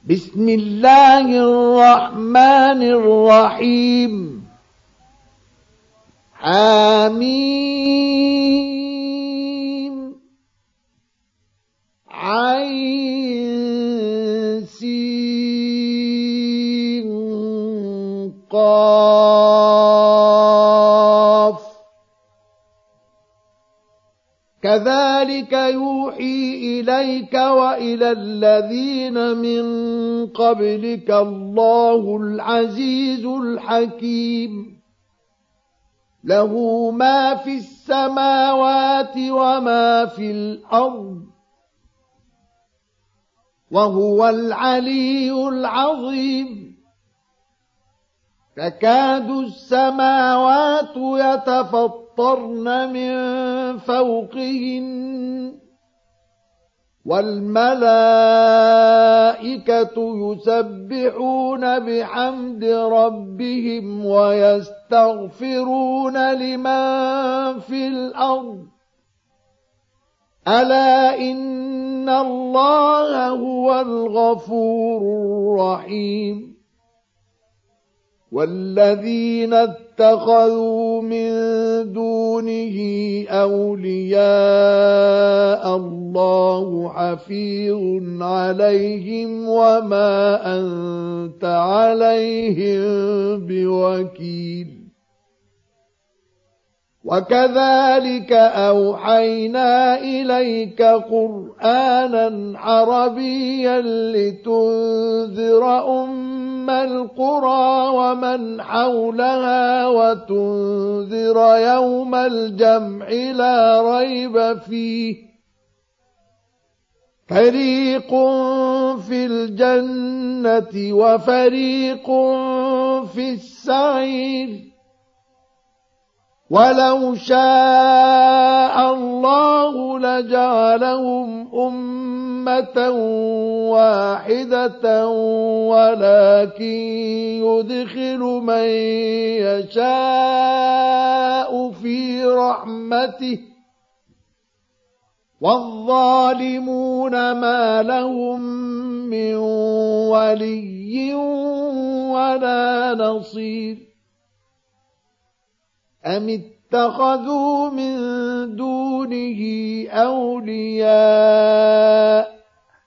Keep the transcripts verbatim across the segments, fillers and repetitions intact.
بسم الله الرحمن الرحيم حميم عين سين قاف كذلك يوحي إليك وإلى الذين من قبلك الله العزيز الحكيم له ما في السماوات وما في الأرض وهو العلي العظيم تكاد السماوات يتفطرن من فوقهن والملائكة يسبحون بحمد ربهم ويستغفرون لمن في الأرض ألا إن الله هو الغفور الرحيم والذين اتخذوا من دونه أولياء الله حفيظ عليهم وما أنت عليهم بوكيل وكذلك أوحينا إليك قرآنا عربيا لتنذر أم القرى ومن حولها وتنذر يوم الجمع لا ريب فيه فريق في الجنة وفريق في السعير ولو شاء الله لجعلهم أمة واحدة ولكن يدخل من يشاء في رحمته والظالمون ما لهم من ولي ولا نصير أم اتخذوا من دونه أولياء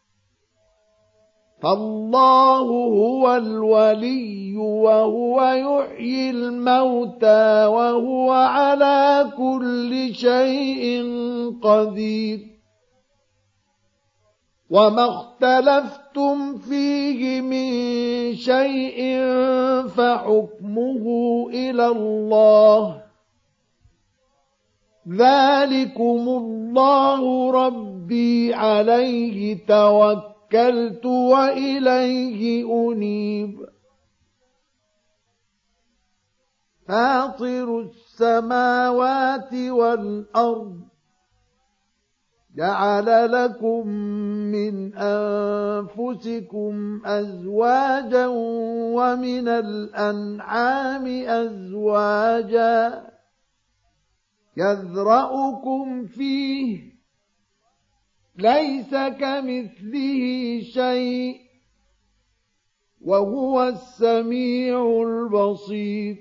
فالله هو الولي وهو يحيي الموتى وهو على كل شيء قدير وما اختلفتم فيه من شيء فحكمه إلى الله ذلكم الله ربي عليه توكلت وإليه أنيب فاطر السماوات والأرض جعل لكم من أنفسكم أزواجا ومن الأنعام أزواجا يذرأكم فيه ليس كمثله شيء وهو السميع البصير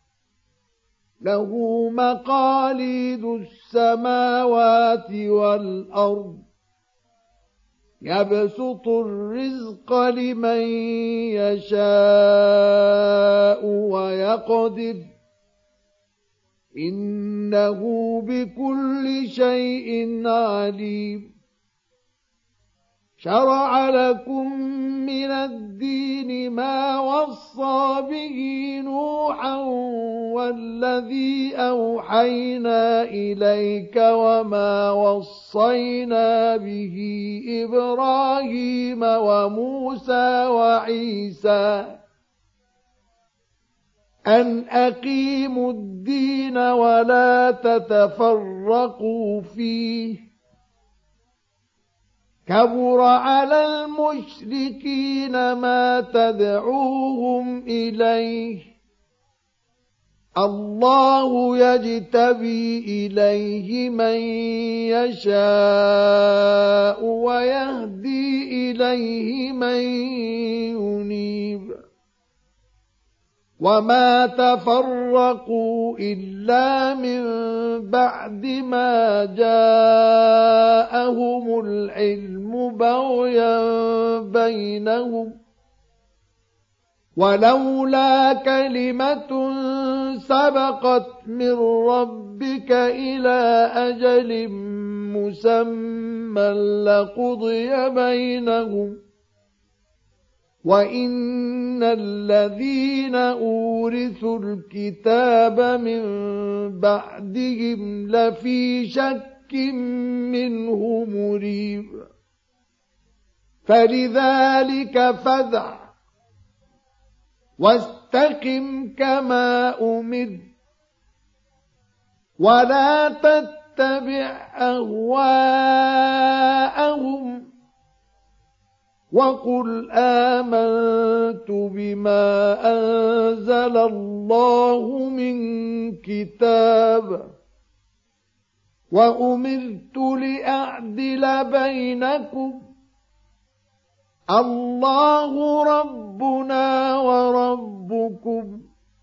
له مقاليد السماوات والأرض يبسط الرزق لمن يشاء ويقدر إنه بكل شيء عليم شرع لكم من الدين ما وصى به نوحا والذي أوحينا إليك وما وصينا به إبراهيم وموسى وعيسى أن أقيموا الدين ولا تتفرقوا فيه كبر على المشركين ما تدعوهم إليه الله يجتبي إليه من يشاء ويهدي إليه من ينيب وما تفرقوا إلا من بعد ما جاءهم العلم بغيا بينهم ولولا كلمة سبقت من ربك إلى أجل مسمى لقضي بينهم وإن الذين أورثوا الكتاب من بعدهم لفي شك منه مريب فلذلك فادع واستقم كما أمر ولا تتبع أهواءهم وقل آمنت بما أنزل الله من كتاب وأمرت لأعدل بينكم الله ربنا وربكم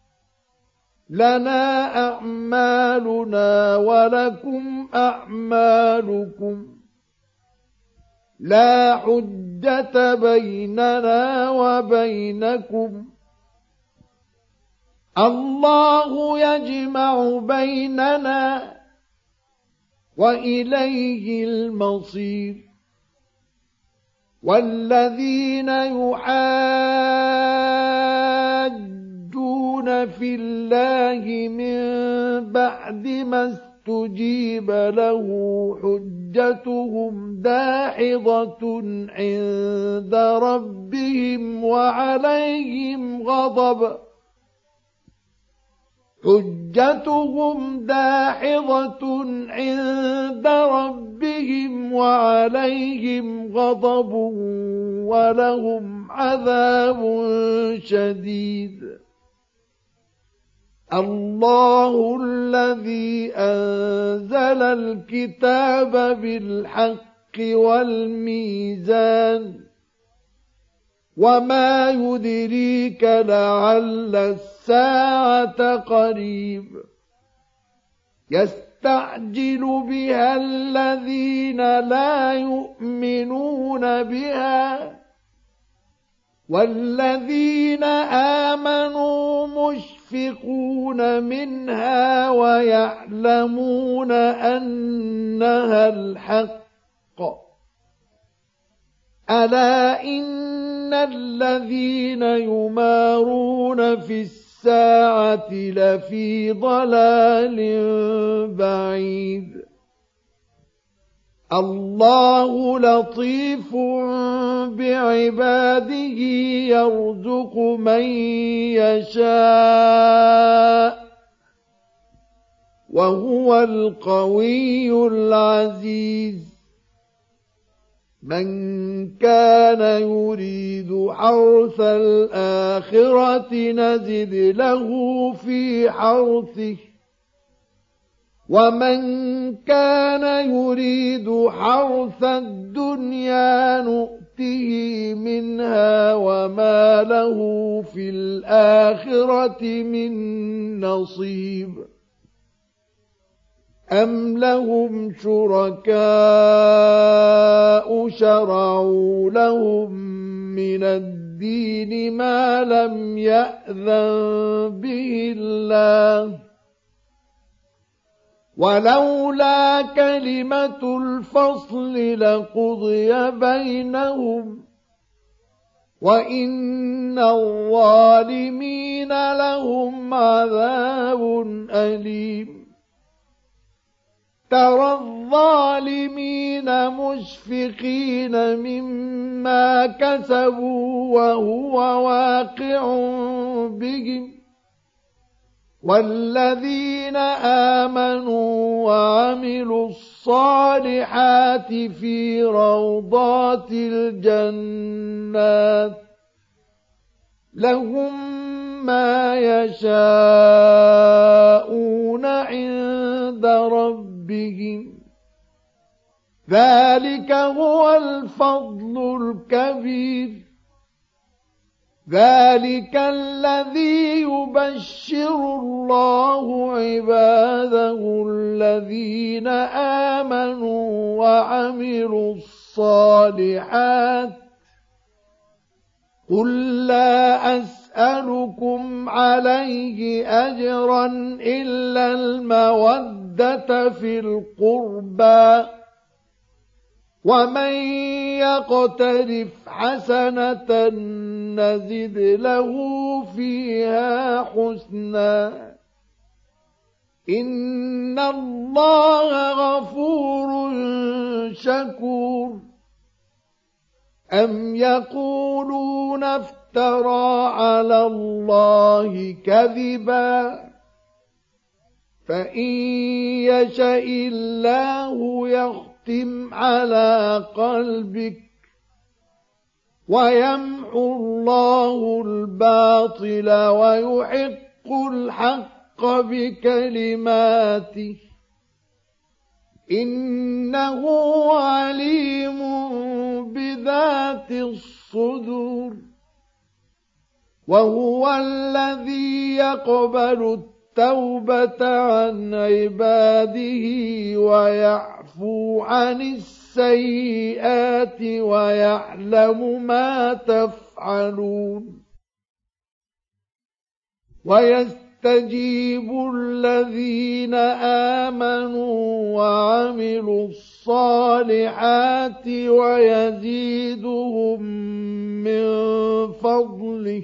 لنا أعمالنا ولكم أعمالكم لا حجة بيننا وبينكم الله يجمع بيننا وإليه المصير والذين يحاجون في الله من بعد ما استجيب له حجتهم داحضة عند ربهم وعليهم غضب حجتهم داحضة عند ربهم وعليهم غضب ولهم عذاب شديد الله الذي أنزل الكتاب بالحق والميزان وما يدريك لعل الساعة قريب يستعجل بها الذين لا يؤمنون بها والذين آمنوا مشفقون منها ويعلمون أنها الحق ألا إن الذين يمارون في الساعة لفي ضلال بعيد الله لطيف بعباده يرزق من يشاء وهو القوي العزيز من كان يريد حرث الآخرة نزد له في حرثه ومن كان يريد حرث الدنيا نؤته منها وما له في الآخرة من نصيب أم لهم شركاء شرعوا لهم من الدين ما لم يأذن به الله ولولا كلمة الفصل لقضي بينهم وإن الظالمين لهم عذاب أليم ترى الظالمين مشفقين مما كسبوا وهو واقع بهم والذين آمنوا وعملوا الصالحات في روضات الجنات لهم ما يشاءون عند ربهم ذلك هو الفضل الكبير ذلك الذي يبشر الله عباده الذين آمنوا وعملوا الصالحات قل لا أسألكم عليه أجرا إلا المودة في القربى ومن يقترف حسنة نزد له فيها حسنا إن الله غفور شكور أم يقولون افترى على الله كذبا فإن يشأ الله يختم على قلبك ويمحو الله الباطل ويحق الحق بكلماته إنه عليم بذات الصدور وهو الذي يقبل التوبة عن عباده ويعفو عن السيئات ويعلم ما تفعلون ويستجيب الذين آمنوا وعملوا الصالحات ويزيدهم من فضله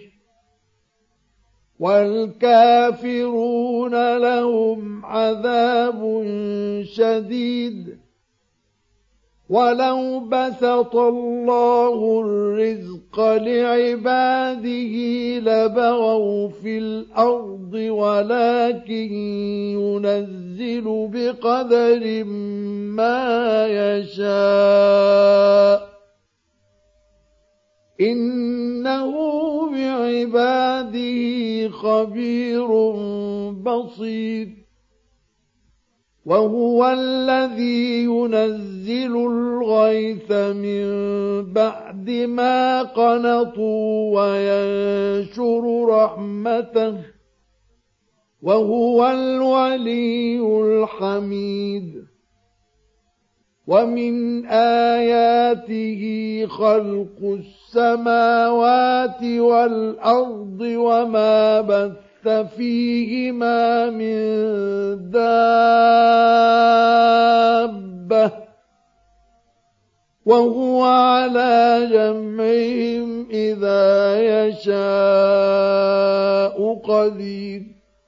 والكافرون لهم عذاب شديد ولو بسط الله الرزق لعباده لبغوا في الأرض ولكن ينزل بقدر ما يشاء إنه بعباده خبير بصير وهو الذي ينزل الغيث من بعد ما قنطوا وينشر رحمته وهو الولي الحميد ومن آياته خلق السماوات والأرض وما بث فيهما من دابة وهو على جمعهم إذا يشاء قدير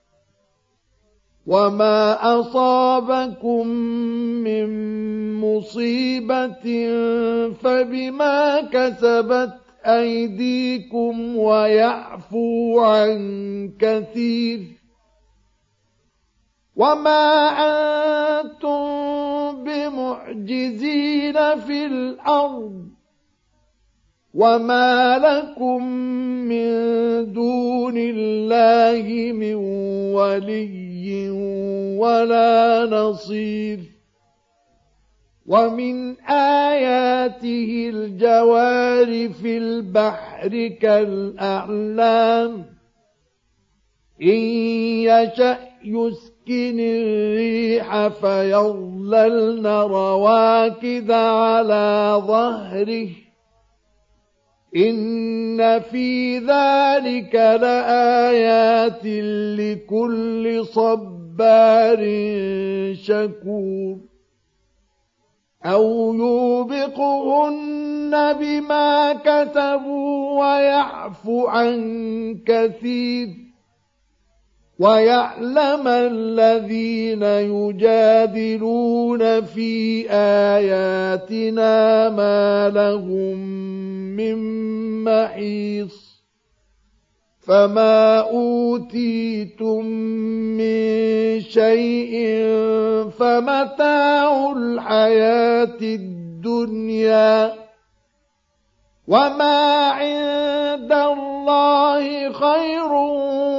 وما أصابكم من مصيبة فبما كسبت أيديكم ويعفو عن كثير وما أنتم بمعجزين في الأرض وما لكم من دون الله من ولي ولا نصير ومن آياته الجوار في البحر كالأعلام إن يشأ يسكن الريح فيظللن رواكد على ظهره إن في ذلك لآيات لكل صبار شكور أو يوبقهن بما كتبوا ويعفو عن كثير ويعلم الذين يجادلون في آياتنا ما لهم من محيص فما أوتيتم من شيء فمتاع الحياة الدنيا وما عند الله خير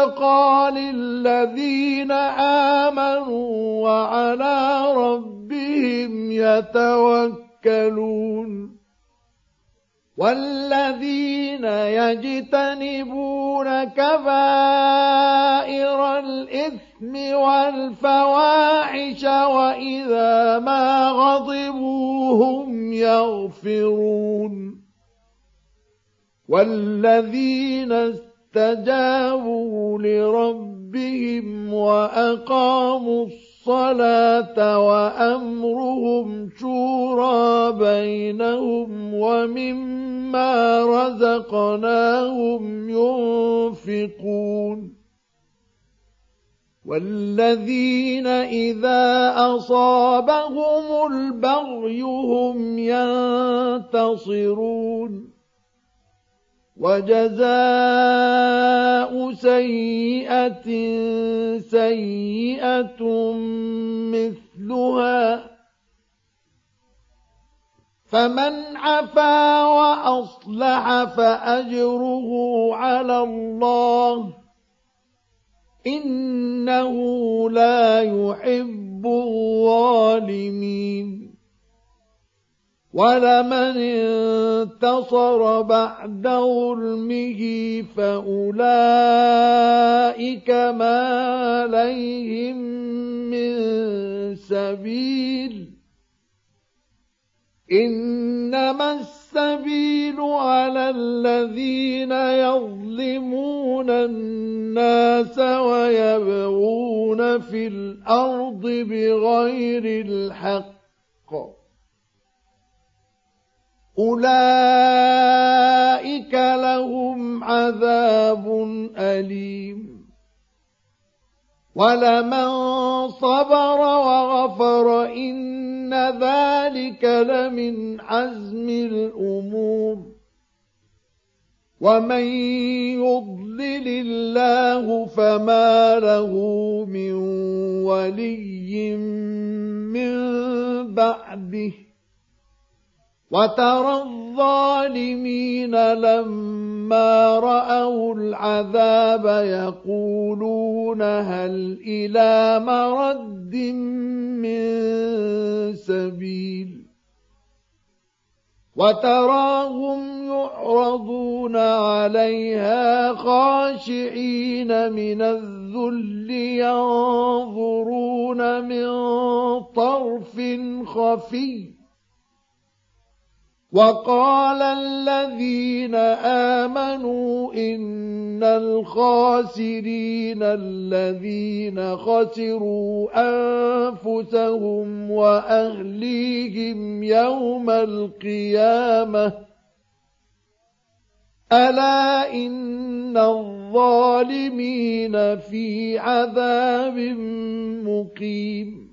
التقى للذين آمنوا وعلى ربهم يتوكلون والذين يجتنبون كبائر الإثم والفواحش وإذا ما غضبوا هم يغفرون والذين استجابوا لربهم وأقاموا الصلاة وأمرهم شورى بينهم ومما رزقناهم ينفقون والذين إذا أصابهم البغي هم ينتصرون وجزاء سيئة سيئة مثلها فمن عفا وأصلح فأجره على الله إنه لا يحب الظالمين ولمن انتصر بعد ظلمه فأولئك ما عليهم من سبيل إنما السبيل على الذين يظلمون الناس ويبغون في الأرض بغير الحق أولئك لهم عذاب أليم ولمن صبر وغفر إن ذلك لمن عزم الأمور ومن يضلل الله فما له من ولي من بعده وترى الظالمين لما رأوا العذاب يقولون هل إلى مرد من سبيل وتراهم يعرضون عليها خاشعين من الذل ينظرون من طرف خفي وقال الذين آمنوا إن الخاسرين الذين خسروا أنفسهم وأهليهم يوم القيامة ألا إن الظالمين في عذاب مقيم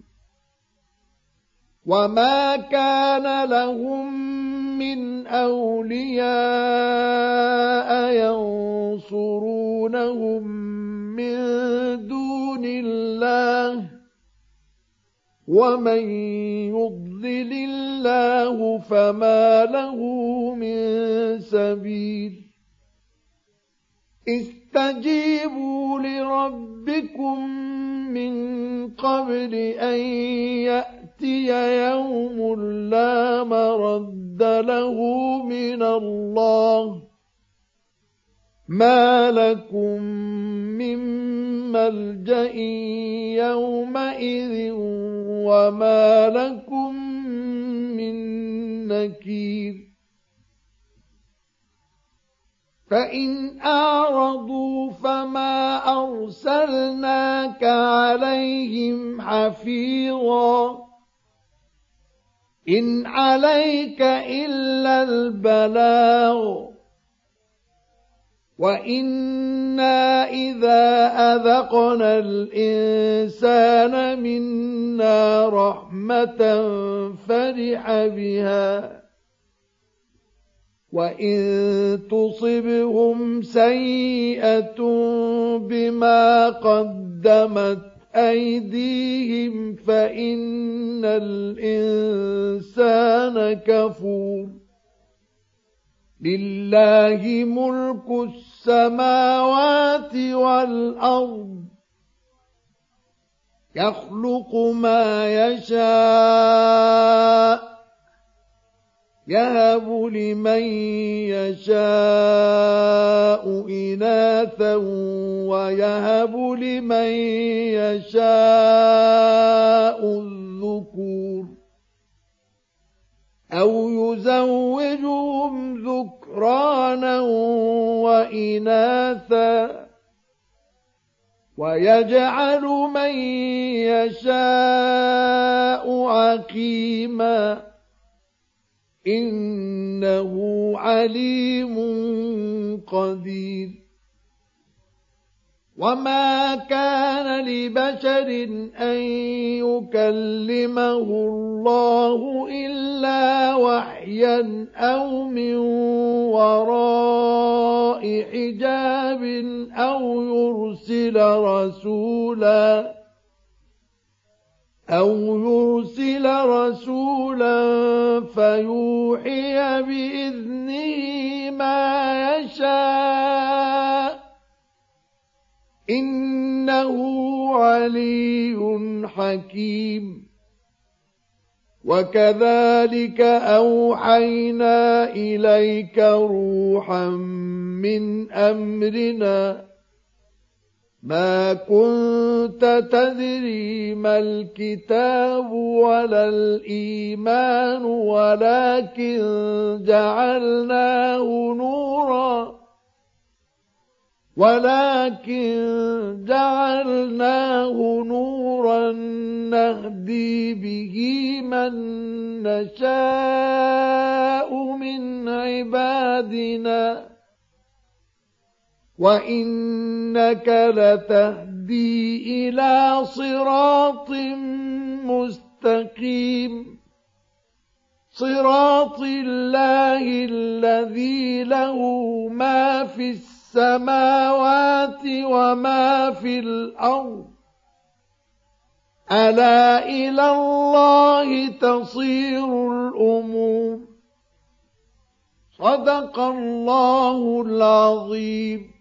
وما كان لهم من أولياء ينصرونهم من دون الله ومن يضلل الله فما له من سبيل استجيبوا لربكم من قبل أن يأتي يوم لا مرد له من الله ما لكم من ملجأ يومئذ وما لكم من نكير فإن أعرضوا فما أرسلناك عليهم حفيظا إن عليك إلا البلاغ وإنا إذا أذقنا الإنسان منا رحمة فرح بها وإن تصبهم سيئة بما قدمت أيديهم فإن الإنسان كفور لله ملك السماوات والأرض يخلق ما يشاء يهب لمن يشاء إناثا ويهب لمن يشاء الذكور أو يزوجهم ذكرانا وإناثا ويجعل من يشاء عقيما إنه عليم قدير وما كان لبشر أن يكلمه الله إلا وحيا أو من وراء حجاب أو يرسل رسولا أو يرسل رسولا فيوحي بإذنه ما يشاء إنه علي حكيم وكذلك أوحينا إليك روحا من أمرنا ما كنت تدري ما الكتاب ولا الإيمان ولكن جعلناه نورا ولكن جعلناه نورا نهدي به من نشاء من عبادنا وإنك لتهدي إلى صراط مستقيم صراط الله الذي له ما في السماوات وما في الأرض ألا إلى الله تصير الأمور صدق الله العظيم.